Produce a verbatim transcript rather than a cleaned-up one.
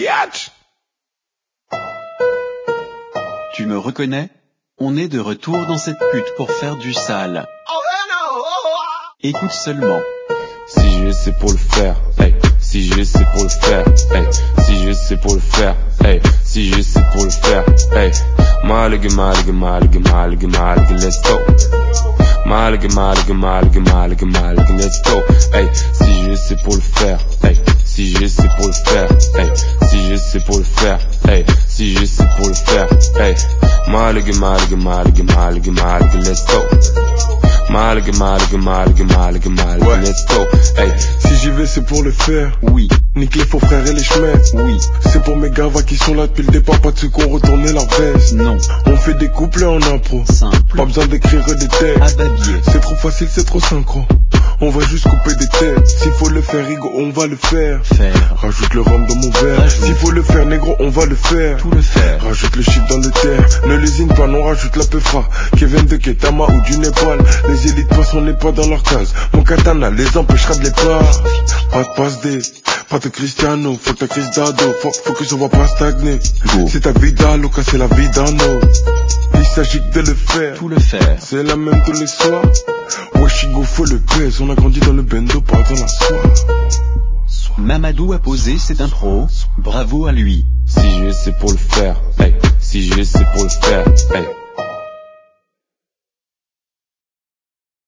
Biatch. Tu me reconnais? On est de retour dans cette pute pour faire du sale. Écoute seulement. Si je sais pour le faire, hey. Si je sais pour le faire, hey. Si je sais pour le faire, hey. Si je sais pour le faire, hey. Malig, malig, malig, malig, malig, let's go. Malig, malig, malig, malig, malig, let's go. Hey. Si je sais pour le faire, hey. Si je sais pour le faire, hey. Si je sais pour le faire, hey. Si je sais pour le faire, hey. Malig, malig, malig, malig, malig, let's go. Malig, malig, malig, malig, malig, ouais. Let's go. Hey. Si j'y vais c'est pour le faire. Oui. Nique les faux frères et les chemins. Oui. C'est pour mes gavas qui sont là depuis le départ, pas de ceux qui ont retourné leur veste. Non. On fait des couplets en impro. Simple. Pas besoin d'écrire des textes. Ababier. C'est trop facile, c'est trop synchro. On va juste couper des têtes. S'il faut le faire, Rigo, on va le faire. Faire. Rajoute le rhum dans mon verre. S'il faut le faire, négro, on va le faire. Tout le faire. Rajoute le shit dans le terre. Ne lésine pas, non, rajoute la peufra. Qui viennent de Ketama ou du Népal. Les élites passent, on n'est pas dans leur case. Mon katana les empêchera de les part. Pas de passe D, pas de Cristiano. Faut ta crise d'ado, faut, faut que je vois pas stagner. C'est ta vida loca, c'est la vie d'un autre. Il s'agit que de le faire. Tout le faire. C'est la même tous les soirs. Washigo faut le baise. On a grandi dans le bendo, pas dans la soie. Mamadou a posé cette intro. Bravo à lui. Si je sais pour le faire, hey. Si je sais pour le faire, hey.